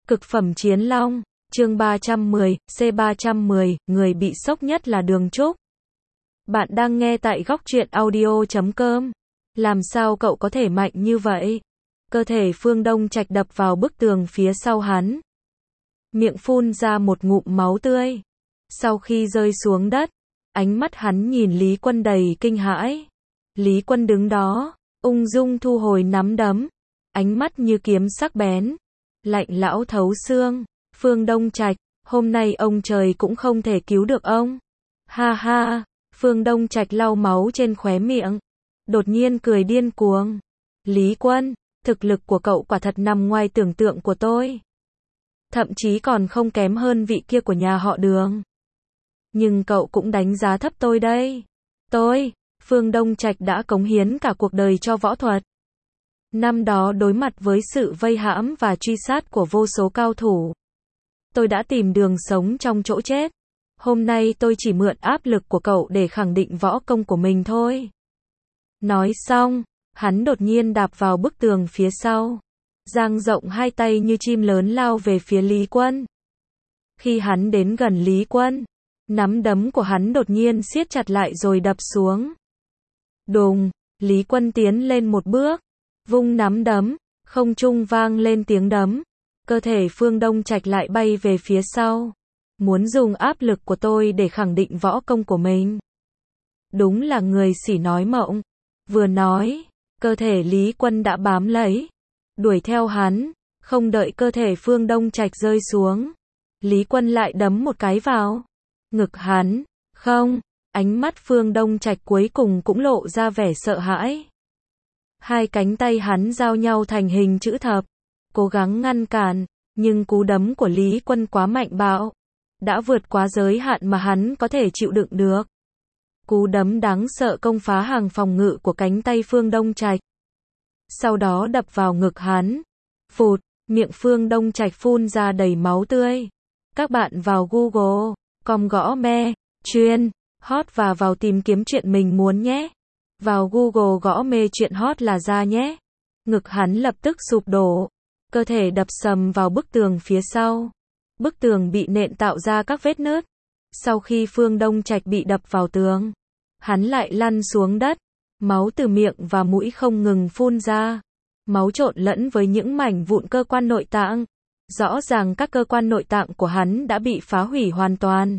Cực phẩm chiến long, chương 310, C310, người bị sốc nhất là Đường Trúc. Bạn đang nghe tại góc truyện audio.com. Làm sao cậu có thể mạnh như vậy? Cơ thể Phương Đông Trạch đập vào bức tường phía sau hắn. Miệng phun ra một ngụm máu tươi. Sau khi rơi xuống đất, ánh mắt hắn nhìn Lý Quân đầy kinh hãi. Lý Quân đứng đó, ung dung thu hồi nắm đấm. Ánh mắt như kiếm sắc bén. Lạnh lão thấu xương. Phương Đông Trạch, hôm nay ông trời cũng không thể cứu được ông. Ha ha, Phương Đông Trạch lau máu trên khóe miệng. Đột nhiên cười điên cuồng. Lý Quân, thực lực của cậu quả thật nằm ngoài tưởng tượng của tôi. Thậm chí còn không kém hơn vị kia của nhà họ Đường. Nhưng cậu cũng đánh giá thấp tôi đây. Tôi, Phương Đông Trạch đã cống hiến cả cuộc đời cho võ thuật. Năm đó đối mặt với sự vây hãm và truy sát của vô số cao thủ. Tôi đã tìm đường sống trong chỗ chết. Hôm nay tôi chỉ mượn áp lực của cậu để khẳng định võ công của mình thôi. Nói xong, hắn đột nhiên đạp vào bức tường phía sau. Dang rộng hai tay như chim lớn lao về phía Lý Quân. Khi hắn đến gần Lý Quân, nắm đấm của hắn đột nhiên siết chặt lại rồi đập xuống. Đùng, Lý Quân tiến lên một bước, vung nắm đấm, không trung vang lên tiếng đấm. Cơ thể Phương Đông Trạch lại bay về phía sau. Muốn dùng áp lực của tôi để khẳng định võ công của mình. Đúng là người xỉ nói mộng. Vừa nói, cơ thể Lý Quân đã bám lấy. Đuổi theo hắn, không đợi cơ thể Phương Đông Trạch rơi xuống. Lý Quân lại đấm một cái vào ngực hắn. Không, ánh mắt Phương Đông Trạch cuối cùng cũng lộ ra vẻ sợ hãi. Hai cánh tay hắn giao nhau thành hình chữ thập. Cố gắng ngăn cản, nhưng cú đấm của Lý Quân quá mạnh bạo. Đã vượt quá giới hạn mà hắn có thể chịu đựng được. Cú đấm đáng sợ công phá hàng phòng ngự của cánh tay Phương Đông Trạch. Sau đó đập vào ngực hắn. Phụt, miệng Phương Đông Trạch phun ra đầy máu tươi. Các bạn vào Google.com gõ me, chuyên, hot và vào tìm kiếm chuyện mình muốn nhé. Vào Google gõ mê chuyện hot là ra nhé. Ngực hắn lập tức sụp đổ. Cơ thể đập sầm vào bức tường phía sau. Bức tường bị nện tạo ra các vết nứt. Sau khi Phương Đông Trạch bị đập vào tường, hắn lại lăn xuống đất. Máu từ miệng và mũi không ngừng phun ra. Máu trộn lẫn với những mảnh vụn cơ quan nội tạng. Rõ ràng các cơ quan nội tạng của hắn đã bị phá hủy hoàn toàn.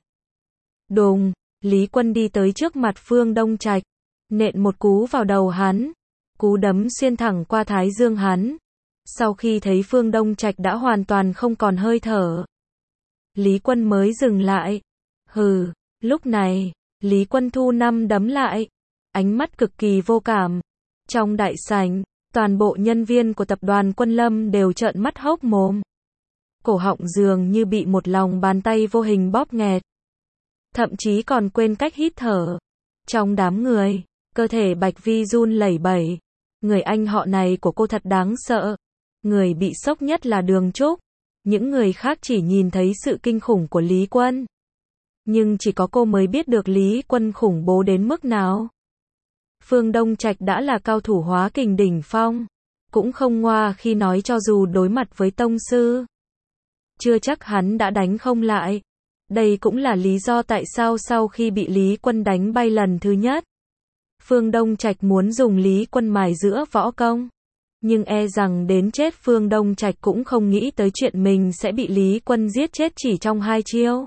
Đùng, Lý Quân đi tới trước mặt Phương Đông Trạch, nện một cú vào đầu hắn. Cú đấm xuyên thẳng qua thái dương hắn. Sau khi thấy Phương Đông Trạch đã hoàn toàn không còn hơi thở, Lý Quân mới dừng lại. Hừ, lúc này, Lý Quân thu năm đấm lại. Ánh mắt cực kỳ vô cảm. Trong đại sảnh, toàn bộ nhân viên của tập đoàn Quân Lâm đều trợn mắt hốc mồm. Cổ họng dường như bị một lòng bàn tay vô hình bóp nghẹt. Thậm chí còn quên cách hít thở. Trong đám người, cơ thể Bạch Vi run lẩy bẩy. Người anh họ này của cô thật đáng sợ. Người bị sốc nhất là Đường Trúc. Những người khác chỉ nhìn thấy sự kinh khủng của Lý Quân. Nhưng chỉ có cô mới biết được Lý Quân khủng bố đến mức nào. Phương Đông Trạch đã là cao thủ hóa kình đỉnh phong. Cũng không ngoa khi nói cho dù đối mặt với tông sư. Chưa chắc hắn đã đánh không lại. Đây cũng là lý do tại sao sau khi bị Lý Quân đánh bay lần thứ nhất, Phương Đông Trạch muốn dùng Lý Quân mài giũa võ công. Nhưng e rằng đến chết Phương Đông Trạch cũng không nghĩ tới chuyện mình sẽ bị Lý Quân giết chết chỉ trong 2 chiêu.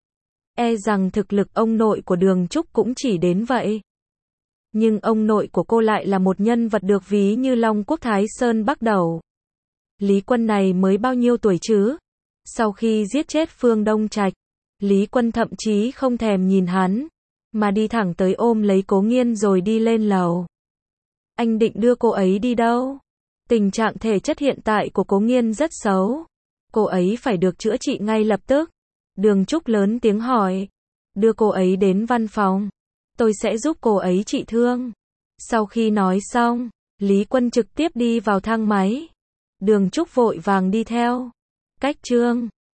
E rằng thực lực ông nội của Đường Trúc cũng chỉ đến vậy. Nhưng ông nội của cô lại là một nhân vật được ví như Long Quốc Thái Sơn Bắc Đầu. Lý Quân này mới bao nhiêu tuổi chứ? Sau khi giết chết Phương Đông Trạch, Lý Quân thậm chí không thèm nhìn hắn, mà đi thẳng tới ôm lấy Cố Nghiên rồi đi lên lầu. Anh định đưa cô ấy đi đâu? Tình trạng thể chất hiện tại của Cố Nghiên rất xấu. Cô ấy phải được chữa trị ngay lập tức. Đường Trúc lớn tiếng hỏi. Đưa cô ấy đến văn phòng. Tôi sẽ giúp cô ấy trị thương. Sau khi nói xong, Lý Quân trực tiếp đi vào thang máy. Đường Trúc vội vàng đi theo. Cách chương